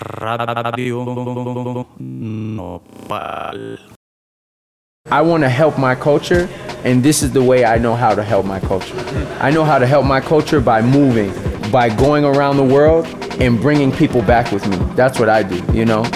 Radio Nopal. I want to help my culture, and this is the way I know how to help my culture. I know how to help my culture by moving, by going around the world and bringing people back with me. That's what I do, you know?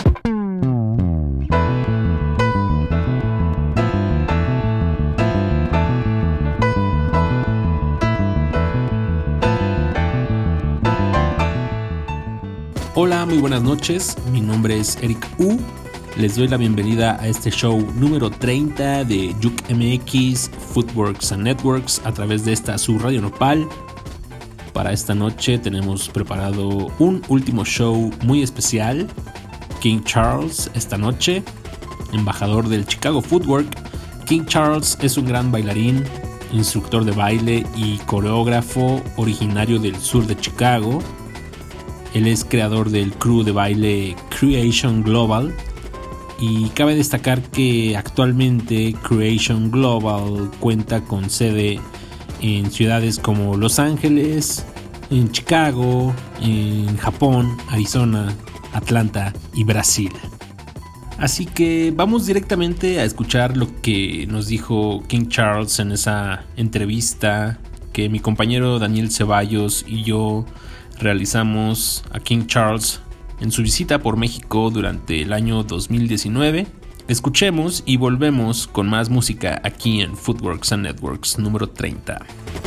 Hola, muy buenas noches, mi nombre es Eric U. Les doy la bienvenida a este show número 30 de Juke MX, Footworks and Networks a través de esta su Radio Nopal. Para esta noche tenemos preparado un último show muy especial. King Charles esta noche, embajador del Chicago Footwork. King Charles es un gran bailarín, instructor de baile y coreógrafo originario del sur de Chicago. Él es creador del crew de baile Creation Global y cabe destacar que actualmente Creation Global cuenta con sede en ciudades como Los Ángeles, en Chicago, en Japón, Arizona, Atlanta y Brasil. Así que vamos directamente a escuchar lo que nos dijo King Charles en esa entrevista que mi compañero Daniel Ceballos y yo realizamos a King Charles en su visita por México durante el año 2019. Escuchemos y volvemos con más música aquí en Footworks and Networks número 30.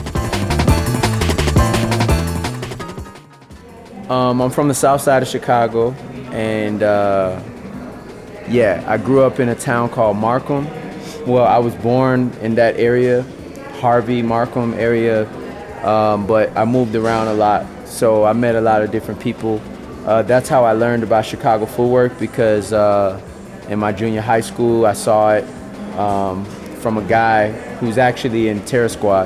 I'm from the south side of Chicago, and I grew up in a town called Markham. Well, I was born in that area, Harvey, Markham area, but I moved around a lot. So I met a lot of different people. That's how I learned about Chicago footwork, because in my junior high school I saw it from a guy who's actually in Terror Squad.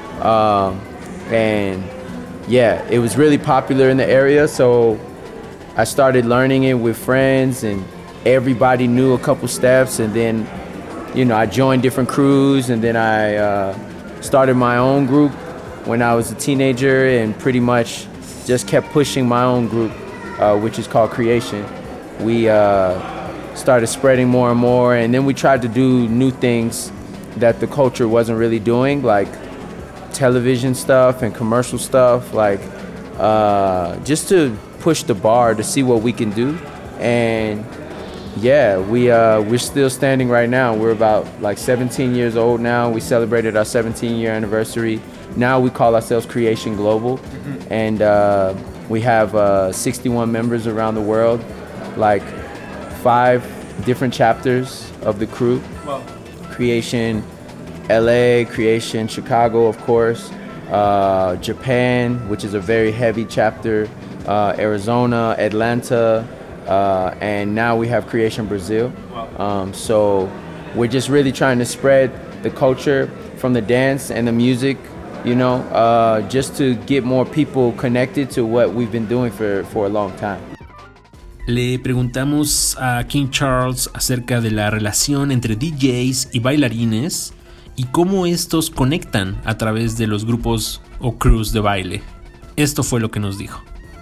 And yeah, it was really popular in the area, so I started learning it with friends, and everybody knew a couple steps, and then, you know, I joined different crews, and then I started my own group when I was a teenager, and pretty much just kept pushing my own group, which is called Creation. We started spreading more and more, and then we tried to do new things that the culture wasn't really doing, like television stuff and commercial stuff, like just to push the bar to see what we can do. And yeah, we're still standing right now. We're about like 17 years old now. We celebrated our 17-year anniversary. Now we call ourselves Creation Global, and we have 61 members around the world, like 5 different chapters of the crew. Wow. Creation LA, Creation Chicago, of course, Japan, which is a very heavy chapter, Arizona, Atlanta, and now we have Creation Brazil. Wow. So we're just really trying to spread the culture from the dance and the music, you know, just to get more people connected to what we've been doing for a long time. Le preguntamos a King Charles acerca de la relación entre DJs y bailarines y cómo estos conectan a través de los grupos o crews de baile. Esto fue lo que nos dijo.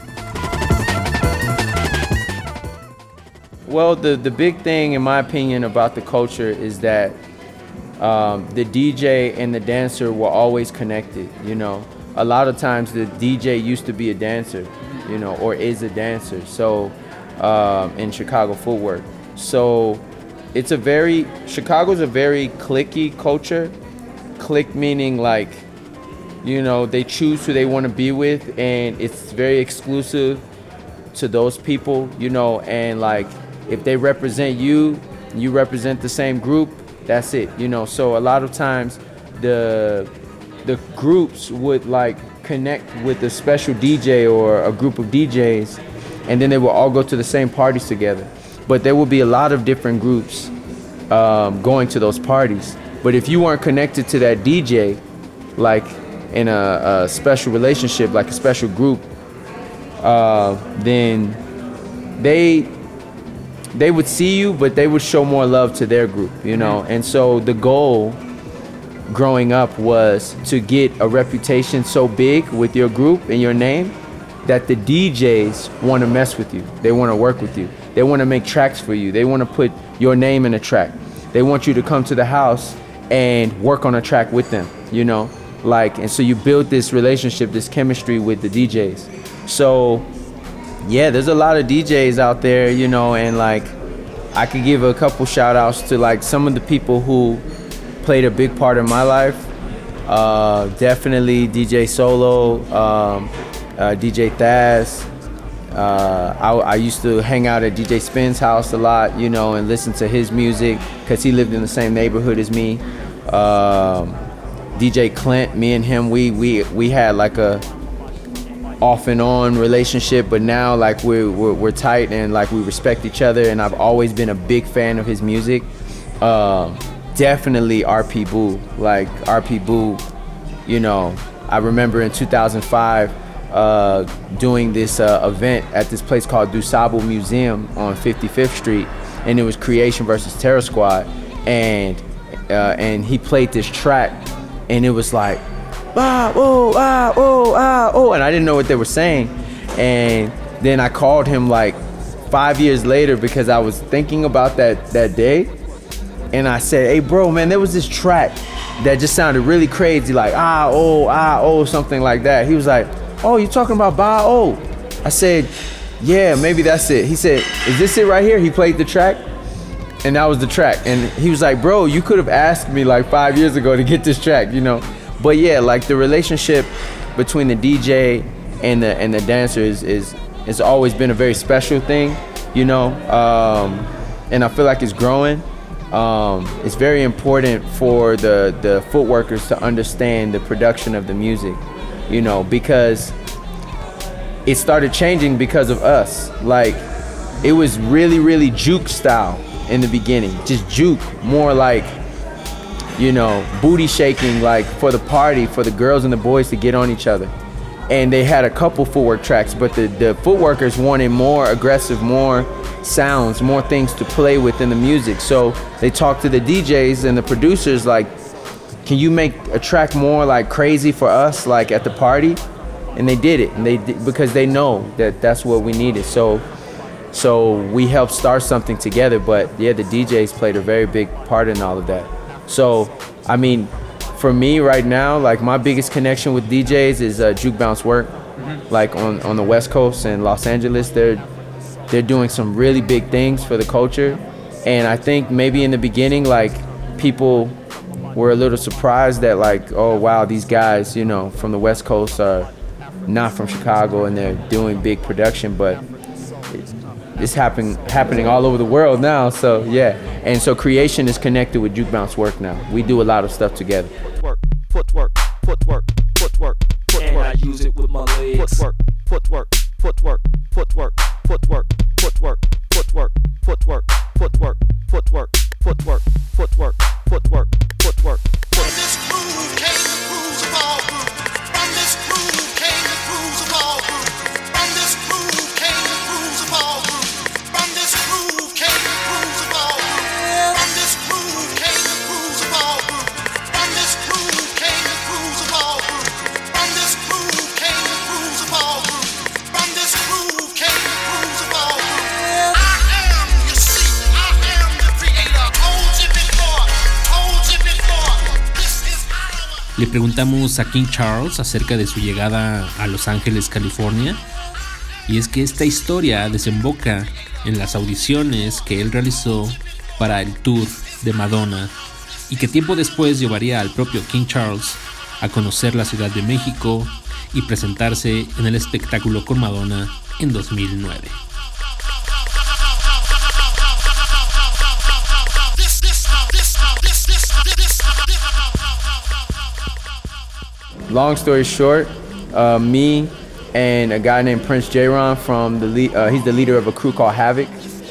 Well, the big thing, in my opinion, about the culture is that the DJ and the dancer were always connected, you know. A lot of times the DJ used to be a dancer, you know, or is a dancer, so in Chicago footwork. So Chicago's a very cliquey culture. Clique meaning, like, you know, they choose who they want to be with, and it's very exclusive to those people, you know, and like if they represent you, you represent the same group, that's it, you know. So a lot of times the groups would like connect with a special DJ or a group of DJs, and then they will all go to the same parties together. But there will be a lot of different groups going to those parties. But if you weren't connected to that DJ, like in a special relationship, like a special group, then they would see you, but they would show more love to their group, you know. And so the goal growing up was to get a reputation so big with your group and your name that the DJs want to mess with you. They want to work with you. They want to make tracks for you. They want to put your name in a track. They want you to come to the house and work on a track with them, you know? Like, and so you build this relationship, this chemistry with the DJs. So, yeah, there's a lot of DJs out there, you know, and like, I could give a couple shout outs to like some of the people who played a big part in my life. Definitely DJ Solo, DJ Thaz. I used to hang out at DJ Spin's house a lot, you know, and listen to his music because he lived in the same neighborhood as me. DJ Clint, me and him, we had like a off and on relationship, but now like we're tight and like we respect each other, and I've always been a big fan of his music. Definitely RP Boo, like RP Boo, you know, I remember in 2005 doing this event at this place called Dusable Museum on 55th Street, and it was Creation versus Terror Squad, and he played this track, and it was like, ah, oh, ah, oh, ah, oh, and I didn't know what they were saying, and then I called him like 5 years later because I was thinking about that day, and I said, hey bro, man, there was this track that just sounded really crazy, like ah, oh, something like that. He was like, oh, you talking about Ba Oh? I said, yeah, maybe that's it. He said, is this it right here? He played the track, and that was the track. And he was like, bro, you could have asked me like 5 years ago to get this track, you know? But yeah, like the relationship between the DJ and the dancer is always been a very special thing, you know? And I feel like it's growing. It's very important for the footworkers to understand the production of the music, you know, because it started changing because of us. Like, it was really, really juke style in the beginning, just juke, more like, you know, booty shaking, like for the party, for the girls and the boys to get on each other. And they had a couple footwork tracks, but the footworkers wanted more aggressive, more sounds, more things to play with in the music. So they talked to the DJs and the producers like, can you make a track more like crazy for us, like at the party? And they did it, and they did, because they know that that's what we needed. So we helped start something together, but yeah, the DJs played a very big part in all of that. So, I mean, for me right now, like my biggest connection with DJs is Juke Bounce Work. Like on the West Coast and Los Angeles, they're doing some really big things for the culture. And I think maybe in the beginning, like people were a little surprised that like, oh wow, these guys, you know, from the West Coast are not from Chicago and they're doing big production, but it's happening all over the world now. So yeah, and so Creation is connected with Juke Bounce Work now. We do a lot of stuff together. Footwork, and I use it with my legs. Footwork. From this groove came the grooves of all grooves. From this groove came the grooves of all grooves. From this groove came the grooves of all grooves. From this groove came the grooves of all grooves. From this groove came the grooves of all grooves. From this groove came the grooves of all grooves. From this groove came the grooves of all grooves. From this groove came the grooves of all grooves. I am, you see, I am the creator. Told you before. This is our... Le preguntamos a King Charles acerca de su llegada a Los Ángeles, California, y es que esta historia desemboca en las audiciones que él realizó para el tour de Madonna, y que tiempo después llevaría al propio King Charles a conocer la Ciudad de México y presentarse en el espectáculo con Madonna en 2009. Long story short, me and a guy named Prince J-Ron from he's the leader of a crew called Havoc.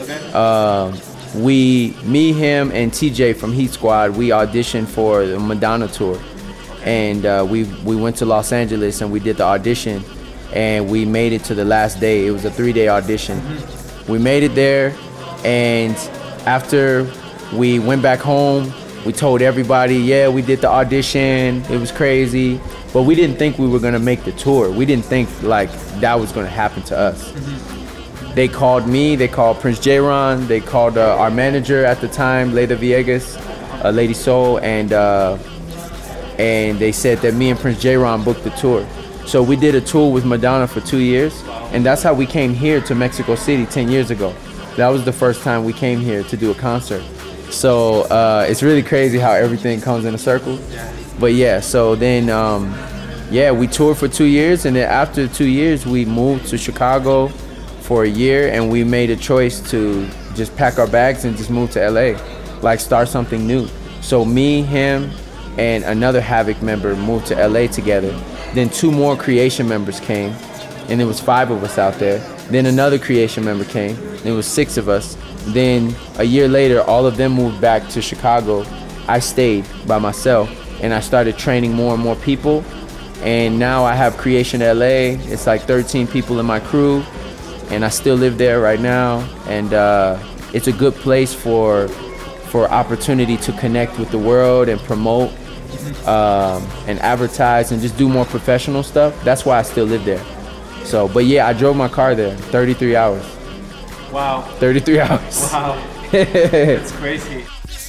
Me, him, and TJ from Heat Squad, we auditioned for the Madonna tour, and we went to Los Angeles and we did the audition, and we made it to the last day. It was a 3-day audition. We made it there, and after we went back home, we told everybody, yeah, we did the audition. It was crazy. but we didn't think we were gonna make the tour. We didn't think like that was gonna happen to us. They called me, they called Prince J-Ron, they called our manager at the time, Leda Villegas, Lady Soul, and they said that me and Prince J-Ron booked the tour. So we did a tour with Madonna for 2 years, and that's how we came here to Mexico City 10 years ago. That was the first time we came here to do a concert. So it's really crazy how everything comes in a circle. But yeah, so then, we toured for 2 years, and then after 2 years, we moved to Chicago for a year, and we made a choice to just pack our bags and just move to LA, like start something new. So me, him, and another Havoc member moved to LA together. Then 2 more Creation members came, and there was 5 of us out there. Then another Creation member came, and there was 6 of us. Then a year later, all of them moved back to Chicago. I stayed by myself, and I started training more and more people. And now I have Creation LA. It's like 13 people in my crew, and I still live there right now. And it's a good place for opportunity to connect with the world and promote and advertise and just do more professional stuff. That's why I still live there. So, but yeah, I drove my car there 33 hours. Wow. 33 hours. Wow. That's crazy.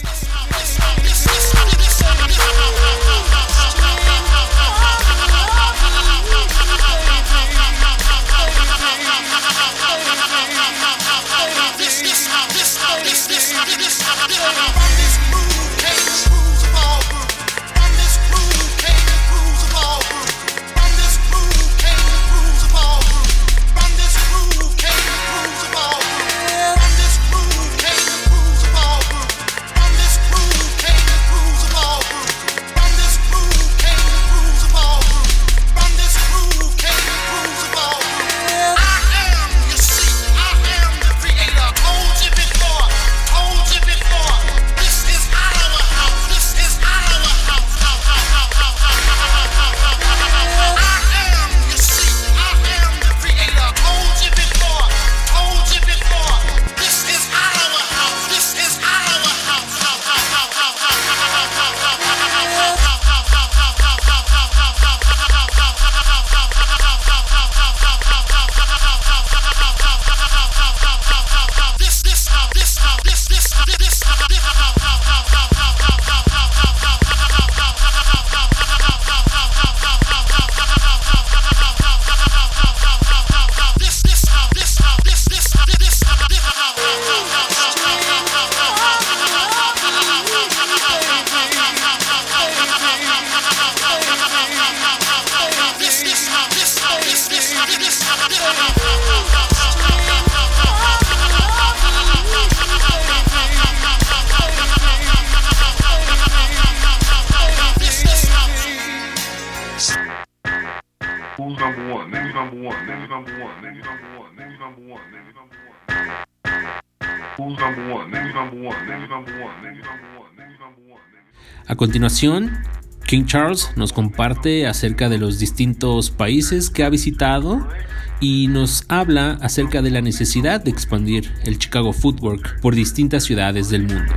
A continuación, King Charles nos comparte acerca de los distintos países que ha visitado y nos habla acerca de la necesidad de expandir el Chicago Footwork por distintas ciudades del mundo.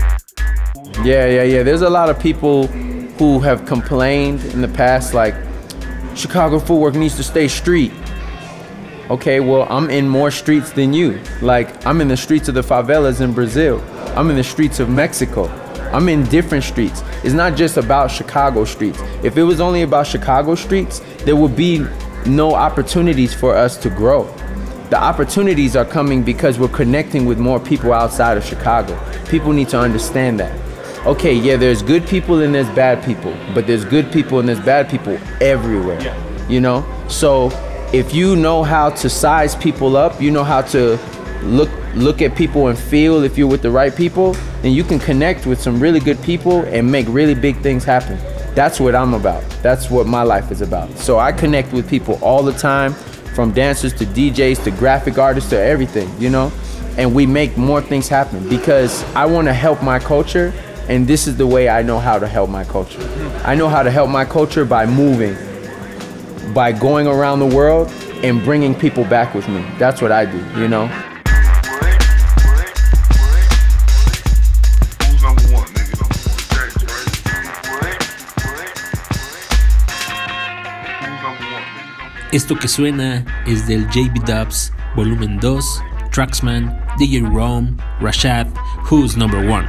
Yeah. There's a lot of people who have complained in the past, like, Chicago Footwork needs to stay street. Okay, well, I'm in more streets than you. Like, I'm in the streets of the favelas in Brazil. I'm in the streets of Mexico. I'm in different streets. It's not just about Chicago streets. If it was only about Chicago streets, there would be no opportunities for us to grow. The opportunities are coming because we're connecting with more people outside of Chicago. People need to understand that. Okay, yeah, there's good people and there's bad people, but there's good people and there's bad people everywhere, you know? So if you know how to size people up, you know how to look at people and feel if you're with the right people, then you can connect with some really good people and make really big things happen. That's what I'm about. That's what my life is about. So I connect with people all the time, from dancers to DJs to graphic artists to everything, you know? And we make more things happen because I want to help my culture, and this is the way I know how to help my culture. I know how to help my culture by moving, by going around the world and bringing people back with me. That's what I do, you know? Esto que suena es del JB Dubs Volumen 2, Traxman, DJ Rome, Rashad, Who's Number One.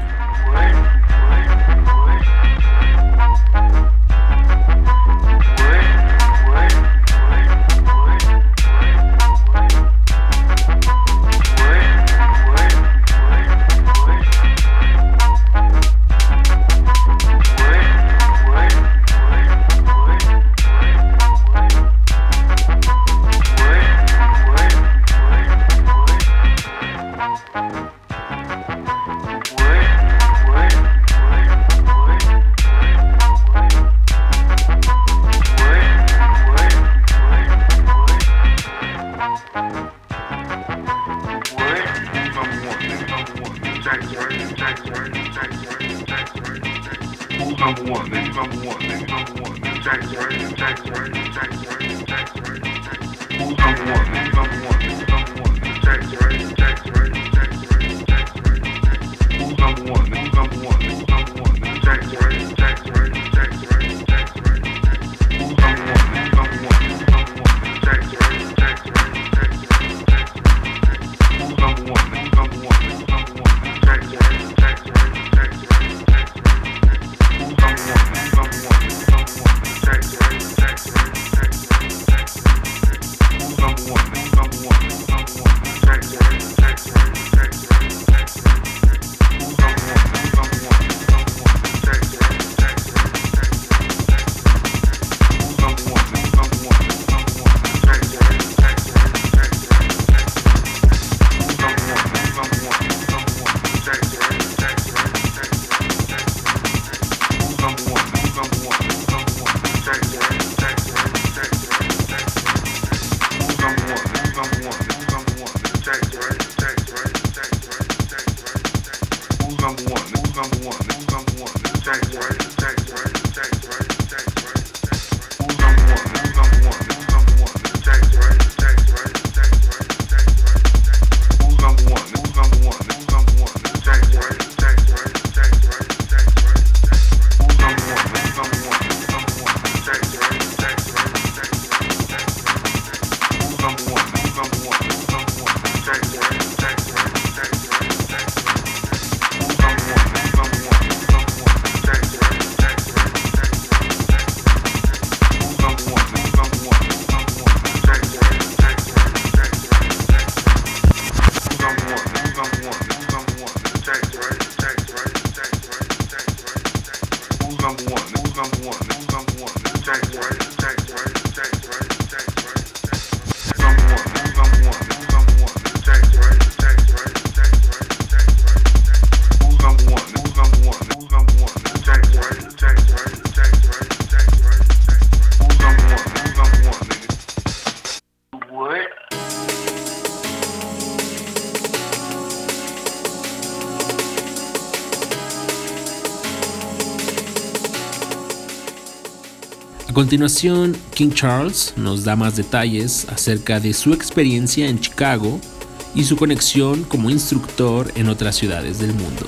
A continuación, King Charles nos da más detalles acerca de su experiencia en Chicago y su conexión como instructor en otras ciudades del mundo.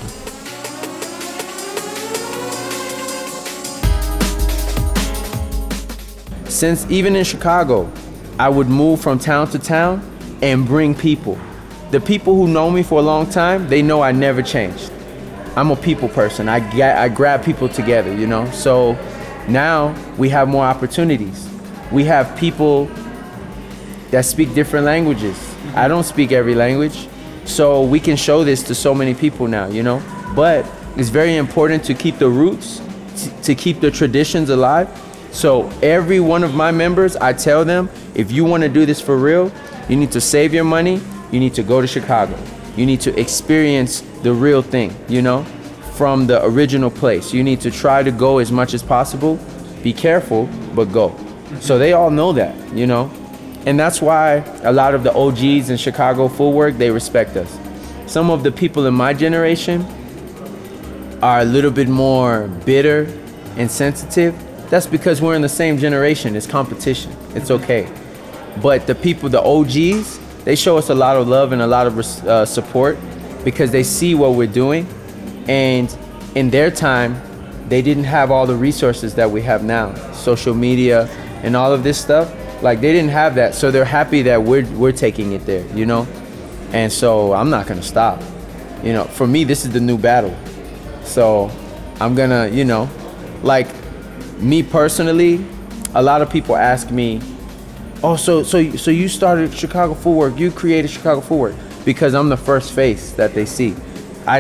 Since even in Chicago, I would move from town to town and bring people. The people who know me for a long time, they know I never changed. I'm a people person. I grab people together, you know? So now we have more opportunities. We have people that speak different languages. I don't speak every language. So we can show this to so many people now, you know? But it's very important to keep the roots, to keep the traditions alive. So every one of my members, I tell them, if you want to do this for real, you need to save your money. You need to go to Chicago. You need to experience the real thing, you know, from the original place. You need to try to go as much as possible. Be careful, but go. So they all know that, you know. And that's why a lot of the OGs in Chicago footwork, they respect us. Some of the people in my generation are a little bit more bitter and sensitive. That's because we're in the same generation. It's competition. It's okay. But the people, the OGs, they show us a lot of love and a lot of support because they see what we're doing. And in their time, they didn't have all the resources that we have now, social media and all of this stuff. Like they didn't have that, so they're happy that we're taking it there, you know. And so I'm not gonna stop. You know, for me, this is the new battle. So I'm gonna, you know, like me personally, a lot of people ask me, oh, so you started Chicago Footwork, you created Chicago Footwork, because I'm the first face that they see. I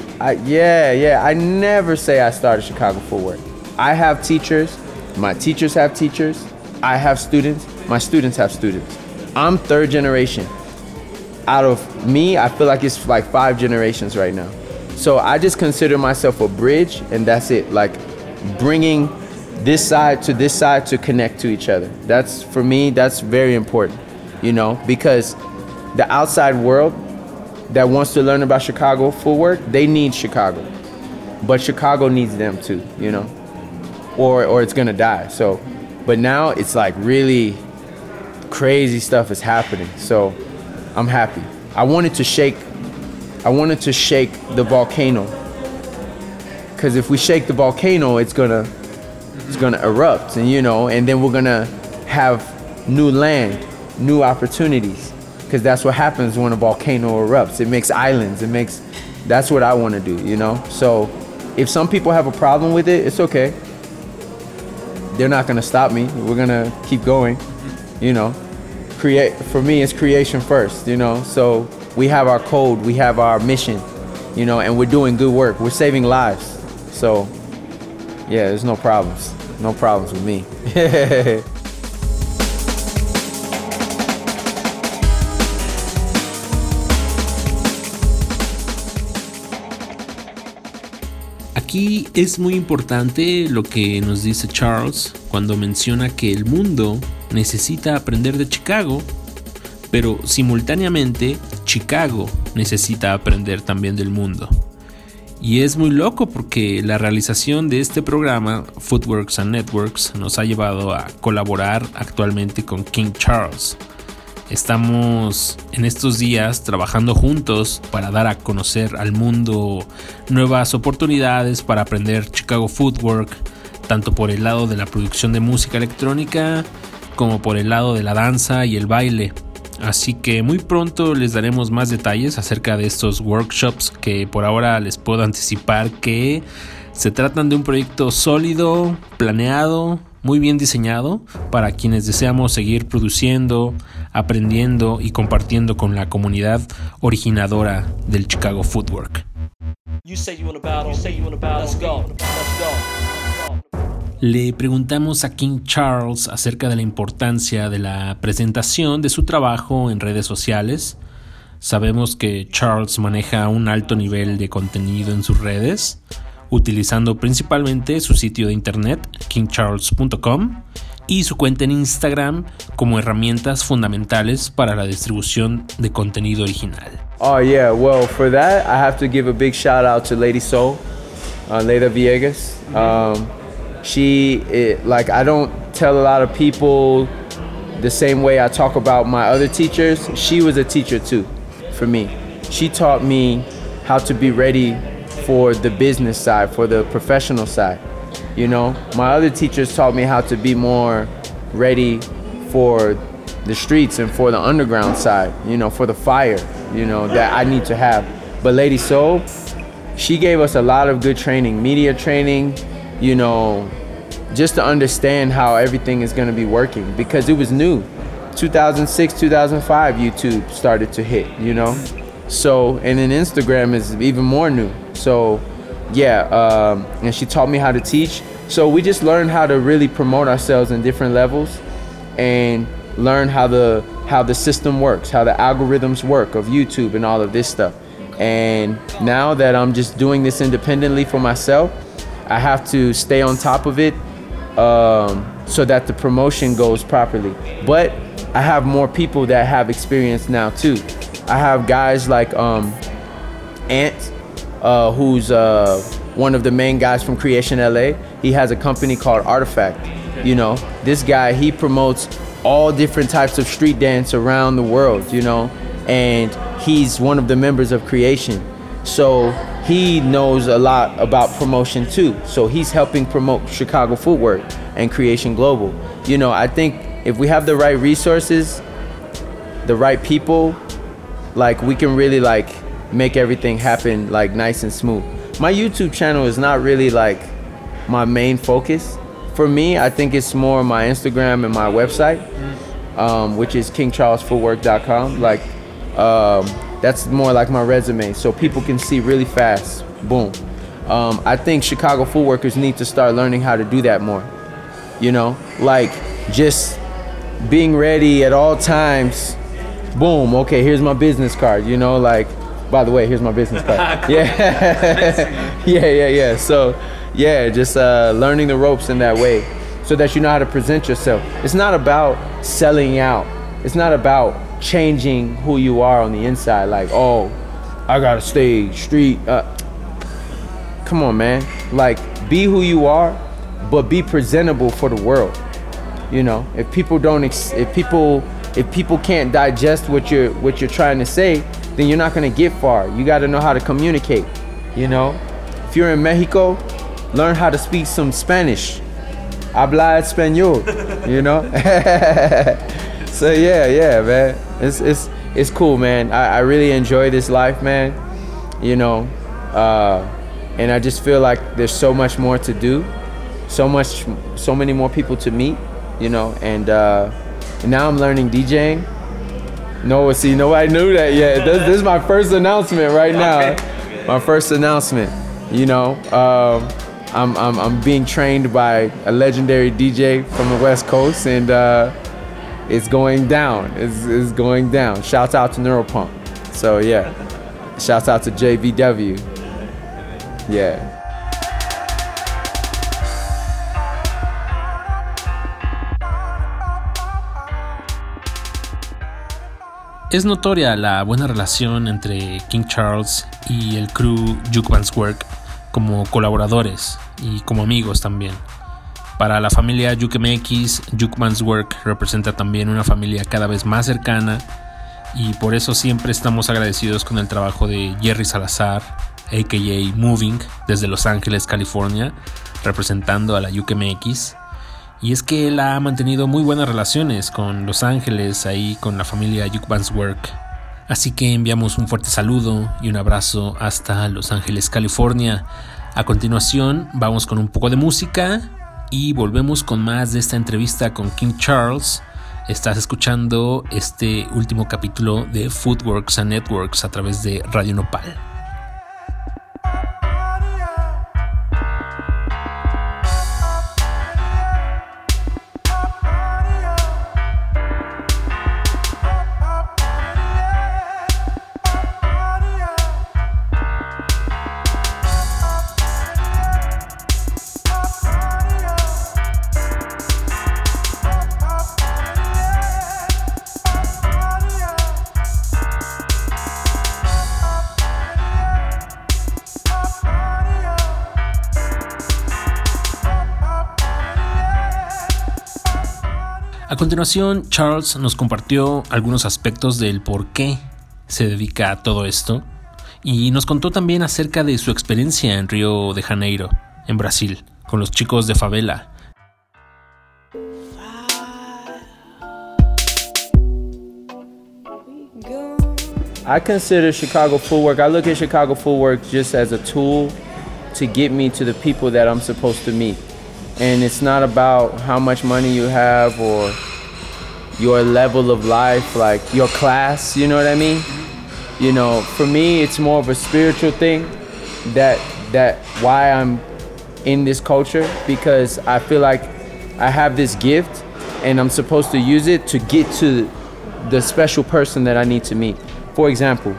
never say I started Chicago Footwork. I have teachers, my teachers have teachers, I have students, my students have students. I'm third generation. Out of me, I feel like it's like 5 generations right now. So I just consider myself a bridge, and that's it. Like bringing this side to connect to each other. That's, for me, that's very important, you know, because the outside world that wants to learn about Chicago Footwork, they need Chicago. But Chicago needs them too, you know, or it's gonna die. So, but now it's like really crazy stuff is happening. So I'm happy. I wanted to shake the volcano, because if we shake the volcano, it's gonna erupt, and you know, and then we're gonna have new land, new opportunities, because that's what happens when a volcano erupts. It makes islands. That's what I want to do, you know. So if some people have a problem with it, it's okay. They're not gonna stop me. We're gonna keep going, you know. For me, it's creation first, you know. So we have our code, we have our mission, you know, and we're doing good work. We're saving lives. So yeah, there's no problems with me. Aquí es muy importante lo que nos dice Charles cuando menciona que el mundo necesita aprender de Chicago, pero simultáneamente Chicago necesita aprender también del mundo. Y es muy loco porque la realización de este programa, Footworks and Networks, nos ha llevado a colaborar actualmente con King Charles. Estamos en estos días trabajando juntos para dar a conocer al mundo nuevas oportunidades para aprender Chicago Footwork, tanto por el lado de la producción de música electrónica como por el lado de la danza y el baile. Así que muy pronto les daremos más detalles acerca de estos workshops, que por ahora les puedo anticipar que se tratan de un proyecto sólido, planeado, muy bien diseñado para quienes deseamos seguir produciendo, aprendiendo y compartiendo con la comunidad originadora del Chicago Footwork. Le preguntamos a King Charles acerca de la importancia de la presentación de su trabajo en redes sociales. Sabemos que Charles maneja un alto nivel de contenido en sus redes, utilizando principalmente su sitio de internet, kingcharles.com, y su cuenta en Instagram como herramientas fundamentales para la distribución de contenido original. Oh yeah, well, for that I have to give a big shout out to Lady Soul, Leida Villegas. I don't tell a lot of people the same way I talk about my other teachers. She was a teacher too, for me. She taught me how to be ready for the business side, for the professional side. You know, my other teachers taught me how to be more ready for the streets and for the underground side, you know, for the fire, you know, that I need to have. But Lady Soul, she gave us a lot of good training, media training, you know, just to understand how everything is going to be working, because it was new. 2006, 2005, YouTube started to hit, you know. So, and then Instagram is even more new. So, yeah, and she taught me how to teach. So we just learned how to really promote ourselves in different levels and learn how the system works, how the algorithms work of YouTube and all of this stuff. And now that I'm just doing this independently for myself, I have to stay on top of it so that the promotion goes properly. But I have more people that have experience now too. I have guys like Ant, who's one of the main guys from Creation LA. He has a company called Artifact. You know, this guy, he promotes all different types of street dance around the world, you know, and he's one of the members of Creation. So he knows a lot about promotion too. So he's helping promote Chicago Footwork and Creation Global. You know, I think if we have the right resources, the right people, like we can really like make everything happen like nice and smooth. My YouTube channel is not really like my main focus. For me, I think it's more my Instagram and my website, which is kingcharlesfootwork.com. Like, that's more like my resume, so people can see really fast. Boom. I think Chicago footworkers need to start learning how to do that more. You know, like just being ready at all times. Boom. Okay, here's my business card. You know, like, by the way, here's my business card. Yeah. yeah. So, yeah, just learning the ropes in that way so that you know how to present yourself. It's not about selling out. It's not about changing who you are on the inside. Like, oh, I gotta stay street. Come on, man. Like, be who you are, but be presentable for the world. You know, if people can't digest what you're trying to say, then you're not gonna get far. You got to know how to communicate. You know, if you're in Mexico, learn how to speak some Spanish. Habla español. You know. So yeah, man. It's cool, man. I really enjoy this life, man. You know, and I just feel like there's so much more to do, so many more people to meet. You know, and now I'm learning DJing. No, see, nobody knew that yet. This is my first announcement right now. Okay. My first announcement. You know, I'm being trained by a legendary DJ from the West Coast, and it's going down. It's going down. Shouts out to Neuropunk. So yeah, shouts out to JVW. Yeah. Es notoria la buena relación entre King Charles y el crew Juke Man's Work como colaboradores y como amigos también. Para la familia Juke MX, Juke Man's Work representa también una familia cada vez más cercana, y por eso siempre estamos agradecidos con el trabajo de Jerry Salazar, a.k.a. Moving, desde Los Ángeles, California, representando a la Juke MX. Y es que él ha mantenido muy buenas relaciones con Los Ángeles, ahí con la familia Juke Man's Work. Así que enviamos un fuerte saludo y un abrazo hasta Los Ángeles, California. A continuación vamos con un poco de música y volvemos con más de esta entrevista con King Charles. Estás escuchando este último capítulo de Footworks and Networks a través de Radio Nopal. A continuación, Charles nos compartió algunos aspectos del por qué se dedica a todo esto y nos contó también acerca de su experiencia en Río de Janeiro, en Brasil, con los chicos de favela. I consider Chicago Footwork, I look at Chicago Footwork just as a tool to get me to the people that I'm supposed to meet. And it's not about how much money you have or your level of life, like your class, you know what I mean? You know, for me, it's more of a spiritual thing that why I'm in this culture, because I feel like I have this gift and I'm supposed to use it to get to the special person that I need to meet. For example,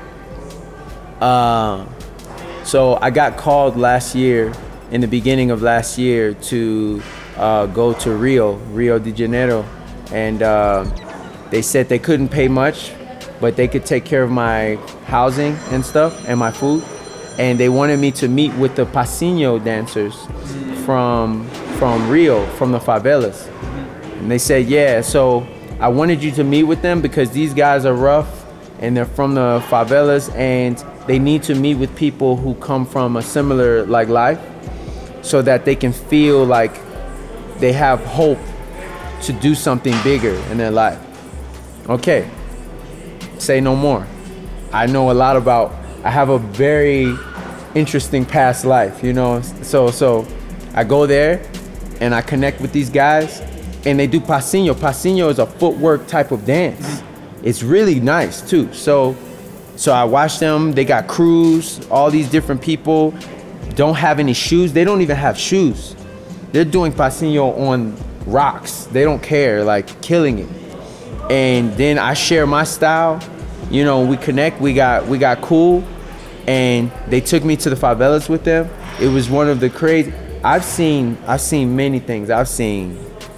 so I got called last year, in the beginning of last year, to go to Rio de Janeiro, and they said they couldn't pay much, but they could take care of my housing and stuff and my food, and they wanted me to meet with the Passinho dancers from Rio, from the favelas. And they said, yeah, so I wanted you to meet with them because these guys are rough and they're from the favelas and they need to meet with people who come from a similar life, so that they can feel like they have hope to do something bigger in their life. Okay, say no more. I know a lot about, I have a very interesting past life, you know? So I go there and I connect with these guys and they do pasinho. Pasinho is a footwork type of dance. It's really nice too. So I watch them, they got crews, all these different people don't have any shoes. They don't even have shoes. They're doing pasinho on rocks. They don't care, like killing it. And then I share my style, you know, we connect, we got cool, and they took me to the favelas with them. It was one of the crazy, I've seen many things. I've seen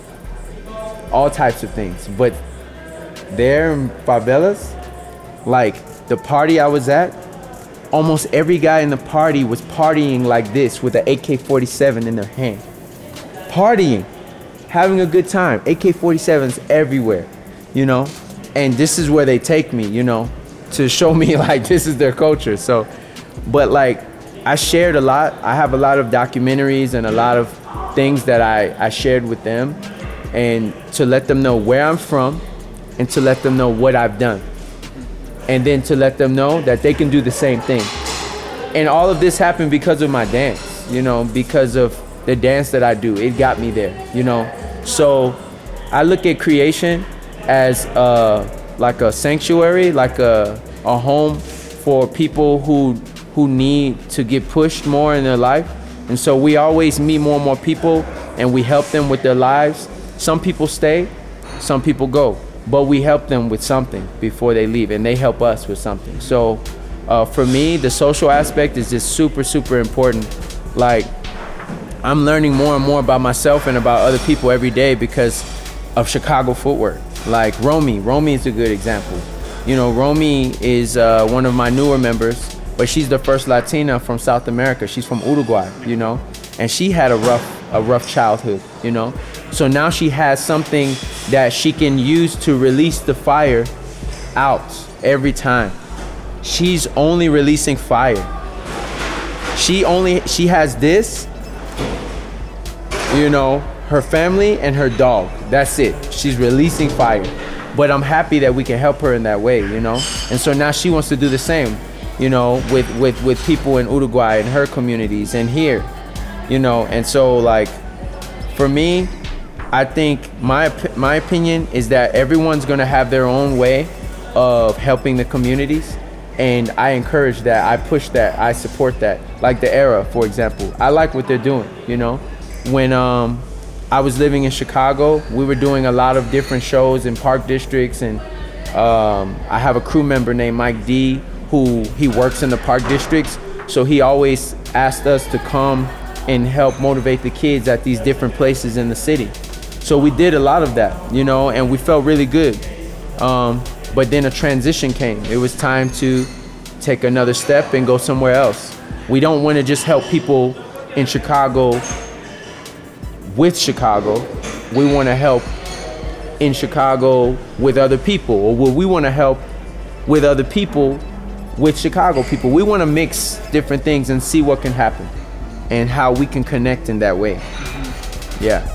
all types of things, but there in favelas, like the party I was at, almost every guy in the party was partying like this with an AK-47 in their hand. Partying, having a good time. AK-47s everywhere, you know? And this is where they take me, you know, to show me like this is their culture. So, but like I shared a lot. I have a lot of documentaries and a lot of things that I shared with them, and to let them know where I'm from and to let them know what I've done. And then to let them know that they can do the same thing. And all of this happened because of my dance, you know, because of the dance that I do. It got me there, you know. So I look at creation as like a sanctuary, like a home for people who need to get pushed more in their life. And so we always meet more and more people and we help them with their lives. Some people stay, some people go, but we help them with something before they leave, and they help us with something. So for me, the social aspect is just super, super important. Like, I'm learning more and more about myself and about other people every day because of Chicago footwork. Like Romy is a good example. You know, Romy is one of my newer members, but she's the first Latina from South America. She's from Uruguay, you know, and she had a rough childhood, you know. So now she has something that she can use to release the fire out every time. She's only releasing fire. She has this, you know, her family and her dog. That's it. She's releasing fire. But I'm happy that we can help her in that way, you know? And so now she wants to do the same, you know, with people in Uruguay and her communities and here, you know? And so, like, for me, I think my opinion is that everyone's gonna have their own way of helping the communities. And I encourage that, I push that, I support that. Like the Era, for example. I like what they're doing, you know? When I was living in Chicago, we were doing a lot of different shows in park districts, and I have a crew member named Mike D he works in the park districts, so he always asked us to come and help motivate the kids at these different places in the city. So we did a lot of that, you know, and we felt really good. But then a transition came. It was time to take another step and go somewhere else. We don't want to just help people in Chicago with Chicago. We want to help in Chicago with other people, or we want to help with other people with Chicago people. We want to mix different things and see what can happen and how we can connect in that way. Yeah.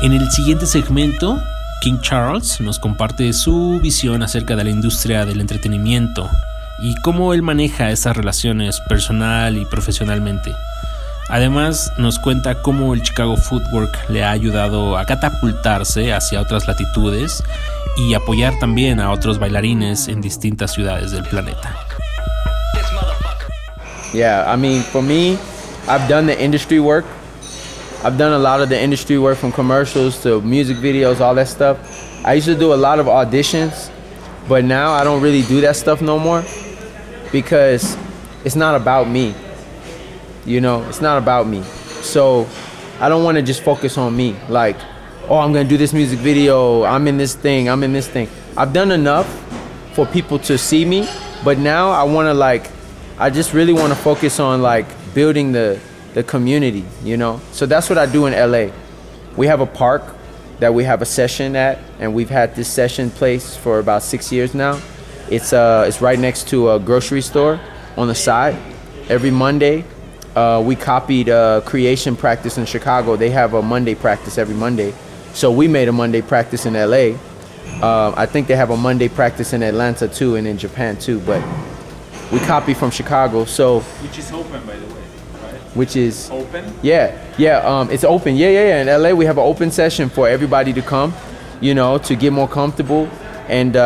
En el siguiente segmento, King Charles nos comparte su visión acerca de la industria del entretenimiento y cómo él maneja esas relaciones personal y profesionalmente. Además, nos cuenta cómo el Chicago Footwork le ha ayudado a catapultarse hacia otras latitudes y apoyar también a otros bailarines en distintas ciudades del planeta. Yeah, I mean, for me, I've done the industry work. I've done a lot of the industry work, from commercials to music videos, all that stuff. I used to do a lot of auditions, but now I don't really do that stuff no more because it's not about me. You know, it's not about me. So I don't want to just focus on me. Like, oh, I'm going to do this music video. I'm in this thing. I've done enough for people to see me, but now I just really want to focus on like building the community, you know? So that's what I do in LA. We have a park that we have a session at, and we've had this session place for about 6 years now. It's right next to a grocery store on the side. Every Monday, we copied Creation Practice in Chicago. They have a Monday practice every Monday. So we made a Monday practice in LA. I think they have a Monday practice in Atlanta too, and in Japan too, but we copy from Chicago. So which is open, by the way, right? Which is open? Yeah. It's open. Yeah. In LA, we have an open session for everybody to come, you know, to get more comfortable. And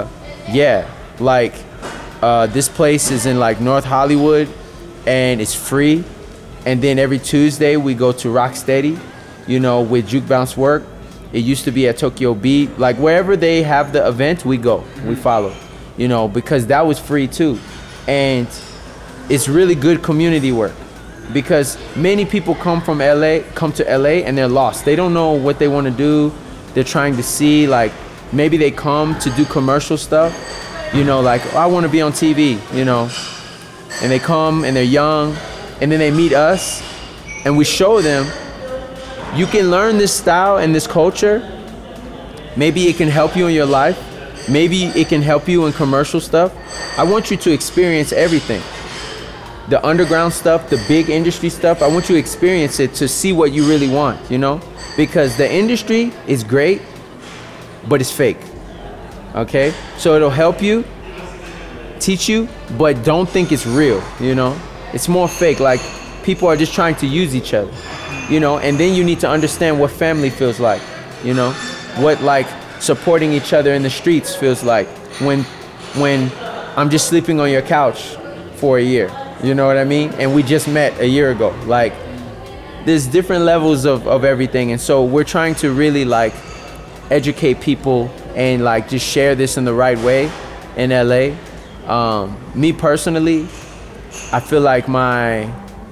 this place is in like North Hollywood, and it's free. And then every Tuesday we go to Rocksteady, you know, with Juke Bounce Work. It used to be at Tokyo Beat. Like wherever they have the event, we go, we follow, you know, because that was free too. And it's really good community work, because many people come to LA and they're lost. They don't know what they want to do. They're trying to see, like, maybe they come to do commercial stuff, you know, like, oh, I want to be on TV, you know, and they come and they're young, and then they meet us and we show them, you can learn this style and this culture. Maybe it can help you in your life. Maybe it can help you in commercial stuff. I want you to experience everything. The underground stuff, the big industry stuff, I want you to experience it to see what you really want, you know? Because the industry is great, but it's fake, okay? So it'll help you, teach you, but don't think it's real, you know? It's more fake, like people are just trying to use each other, you know? And then you need to understand what family feels like, you know? What like supporting each other in the streets feels like when I'm just sleeping on your couch for a year. You know what I mean? And we just met a year ago. Like, there's different levels of everything. And so we're trying to really like educate people and like just share this in the right way in LA. Me personally, I feel like my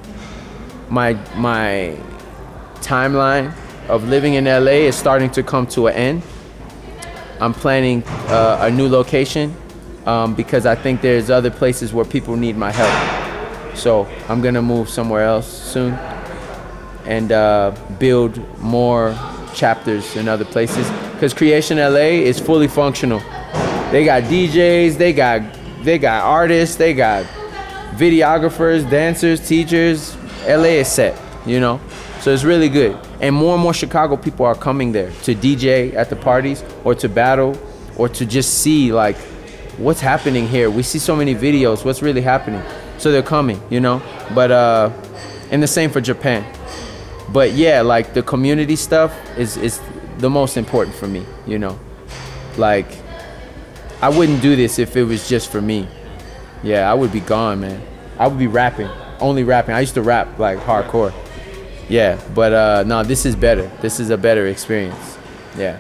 timeline of living in LA is starting to come to an end. I'm planning a new location because I think there's other places where people need my help. So I'm gonna move somewhere else soon and build more chapters in other places, because Creation LA is fully functional. They got DJs, they got artists, they got videographers, dancers, teachers. LA is set, you know? So it's really good. And more Chicago people are coming there to DJ at the parties, or to battle, or to just see like what's happening here. We see so many videos, what's really happening. So they're coming, you know? But, and the same for Japan. But yeah, like the community stuff is the most important for me, you know? Like, I wouldn't do this if it was just for me. Yeah, I would be gone, man. I would be rapping, only rapping. I used to rap like hardcore. Yeah, but no, this is better. This is a better experience. Yeah.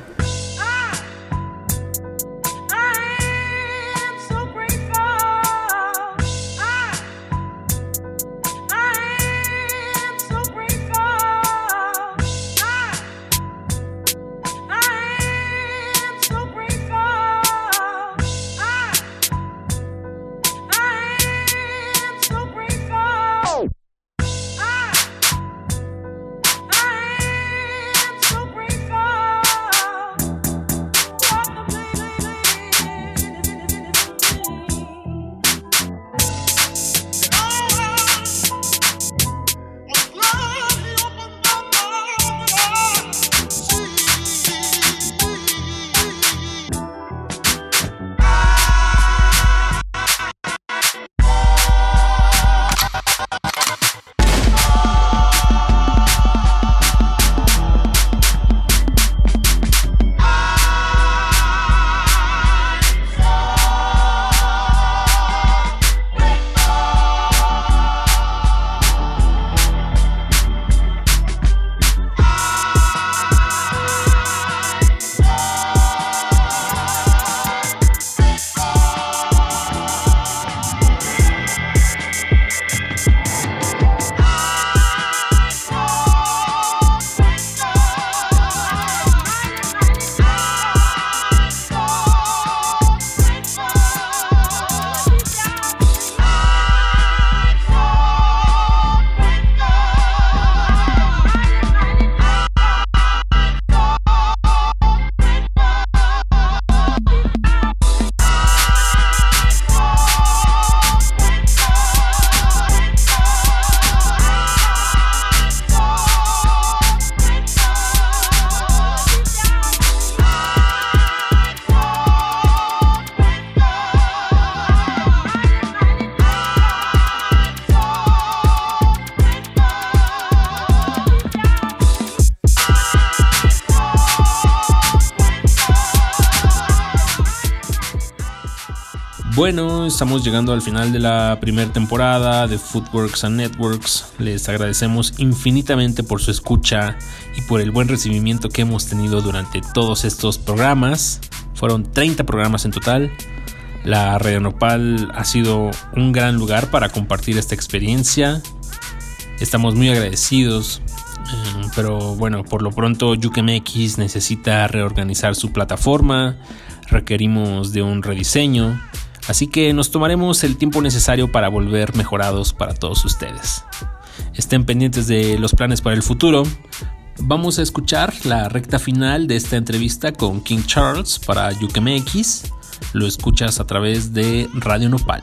Bueno, estamos llegando al final de la primera temporada de Footworks and Networks. Les agradecemos infinitamente por su escucha y por el buen recibimiento que hemos tenido durante todos estos programas. Fueron 30 programas en total. La Radio Nopal ha sido un gran lugar para compartir esta experiencia. Estamos muy agradecidos. Pero bueno, por lo pronto Juke MX necesita reorganizar su plataforma. Requerimos de un rediseño. Así que nos tomaremos el tiempo necesario para volver mejorados para todos ustedes. Estén pendientes de los planes para el futuro. Vamos a escuchar la recta final de esta entrevista con King Charles para Juke MX. Lo escuchas a través de Radio Nopal.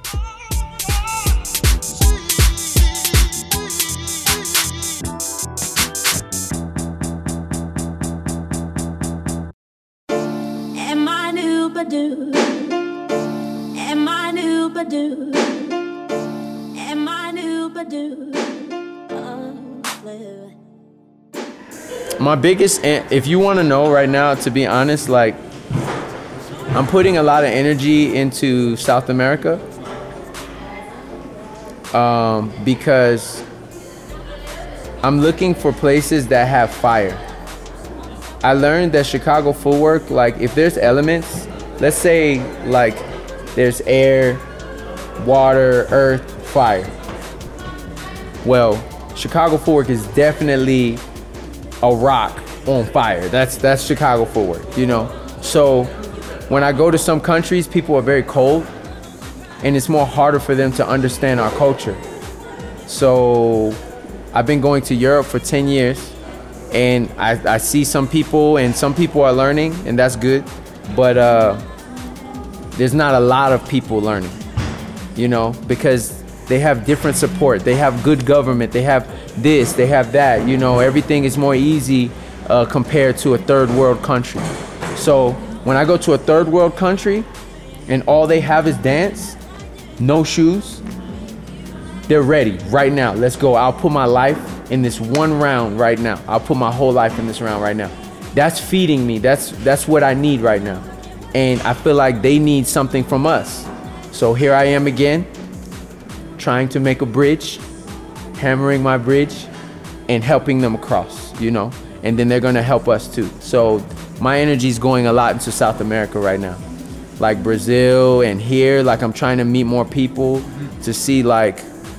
My biggest, if you want to know right now, to be honest, like, I'm putting a lot of energy into South America because I'm looking for places that have fire. I learned that Chicago footwork, like, if there's elements, let's say like there's air, water, earth, fire. Well, Chicago footwork is definitely a rock on fire. That's Chicago footwork, you know. So when I go to some countries, people are very cold, and it's more harder for them to understand our culture. So I've been going to Europe for 10 years, and I see some people, and some people are learning, and that's good. But there's not a lot of people learning, you know, because they have different support. They have good government. They have this, they have that, you know, everything is more easy compared to a third world country. So when I go to a third world country and all they have is dance, no shoes, they're ready right now. Let's go. I'll put my life in this one round right now. I'll put my whole life in this round right now. That's feeding me. That's what I need right now. And I feel like they need something from us. So here I am again, trying to make a bridge, hammering my bridge and helping them across, you know, and then they're gonna help us too. So my energy is going a lot into South America right now, like Brazil and here. Like I'm trying to meet more people to see like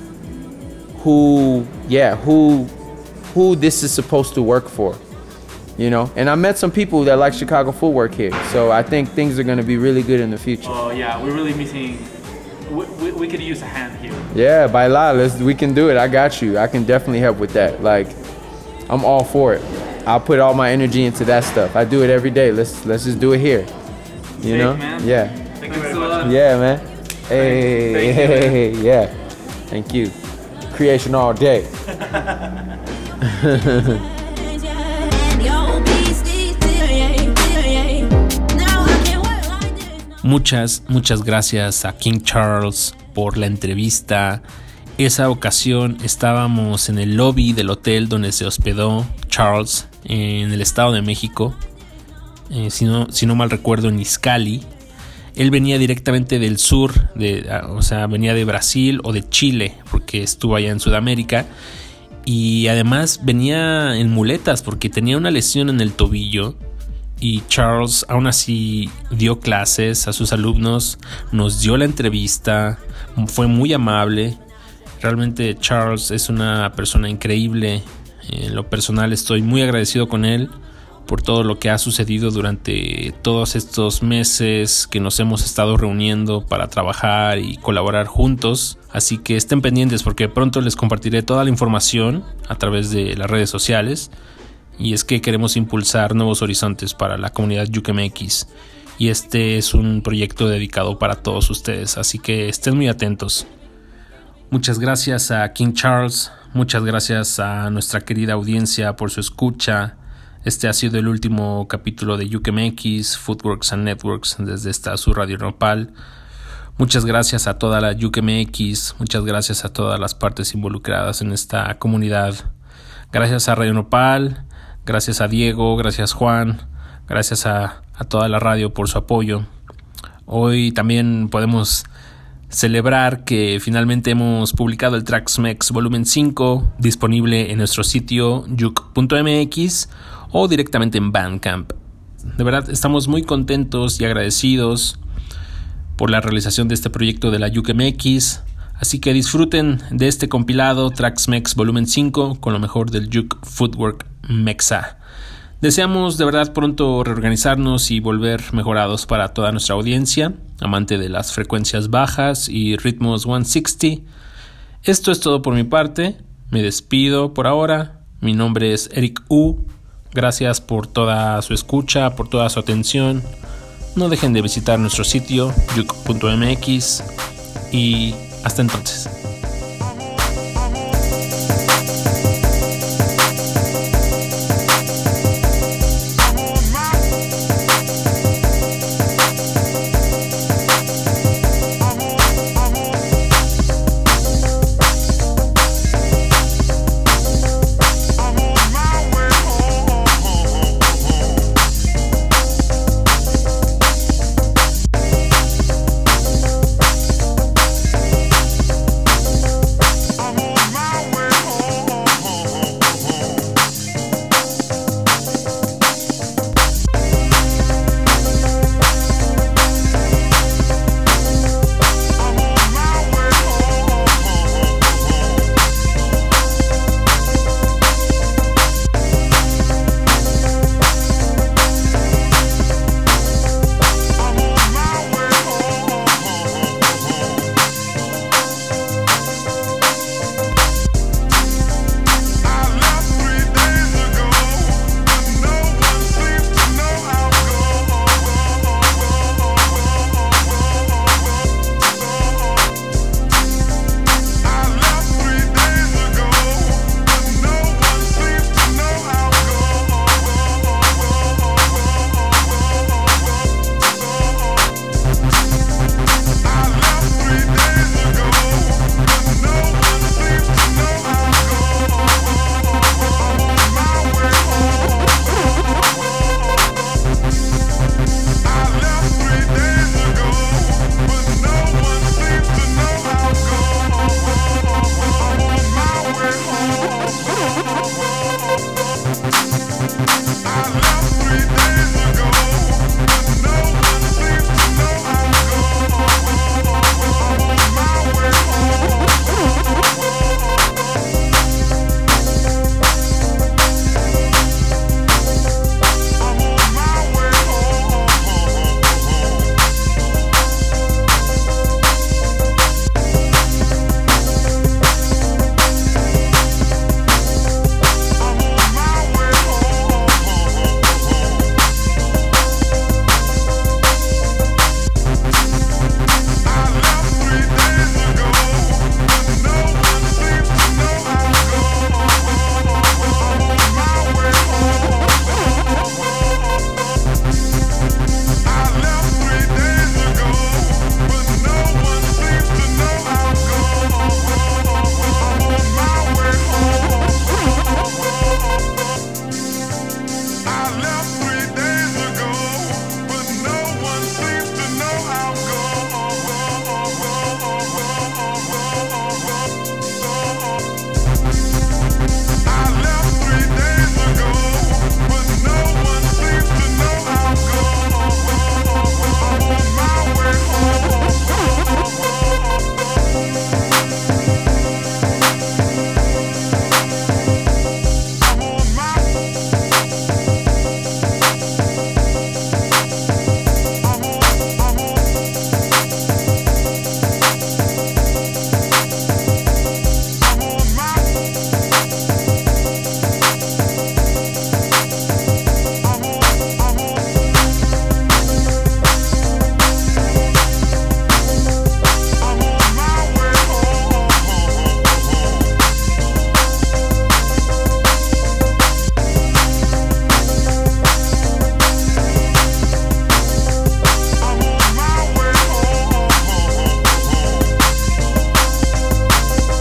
who this is supposed to work for, you know. And I met some people that like Chicago footwork here, so I think things are gonna be really good in the future. Oh yeah, we're really missing. We could use a hand here. Yeah, baila, we can do it. I got you. I can definitely help with that. Like, I'm all for it. I'll put all my energy into that stuff. I do it every day. Let's just do it here. You know? Man. Yeah. Thank you very much. Yeah, man. Hey, yeah. Thank you. Creation all day. Muchas gracias a King Charles por la entrevista. Esa ocasión estábamos en el lobby del hotel donde se hospedó Charles en el Estado de México, si no mal recuerdo, en Izcalli. Él venía directamente del sur, venía de Brasil o de Chile, porque estuvo allá en Sudamérica. Y además venía en muletas porque tenía una lesión en el tobillo. Y Charles aún así dio clases a sus alumnos, nos dio la entrevista, fue muy amable. Realmente Charles es una persona increíble. En lo personal estoy muy agradecido con él por todo lo que ha sucedido durante todos estos meses que nos hemos estado reuniendo para trabajar y colaborar juntos. Así que estén pendientes porque pronto les compartiré toda la información a través de las redes sociales. Y es que queremos impulsar nuevos horizontes para la comunidad Juke MX. Y este es un proyecto dedicado para todos ustedes, así que estén muy atentos. Muchas gracias a King Charles, muchas gracias a nuestra querida audiencia por su escucha. Este ha sido el último capítulo de Juke MX, Footworks and Networks, desde esta su Radio Nopal. Muchas gracias a toda la Juke MX, muchas gracias a todas las partes involucradas en esta comunidad. Gracias a Radio Nopal. Gracias a Diego, gracias Juan, gracias a toda la radio por su apoyo. Hoy también podemos celebrar que finalmente hemos publicado el Traxmex Volumen 5, disponible en nuestro sitio juke.mx o directamente en Bandcamp. De verdad, estamos muy contentos y agradecidos por la realización de este proyecto de la Juke MX. Así que disfruten de este compilado Traxmex Volumen 5 con lo mejor del Juke Footwork Mexa. Deseamos de verdad pronto reorganizarnos y volver mejorados para toda nuestra audiencia, amante de las frecuencias bajas y ritmos 160. Esto es todo por mi parte. Me despido por ahora. Mi nombre es Eric U. Gracias por toda su escucha, por toda su atención. No dejen de visitar nuestro sitio juke.mx y hasta entonces.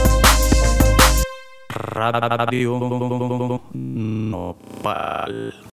Radio Nopal.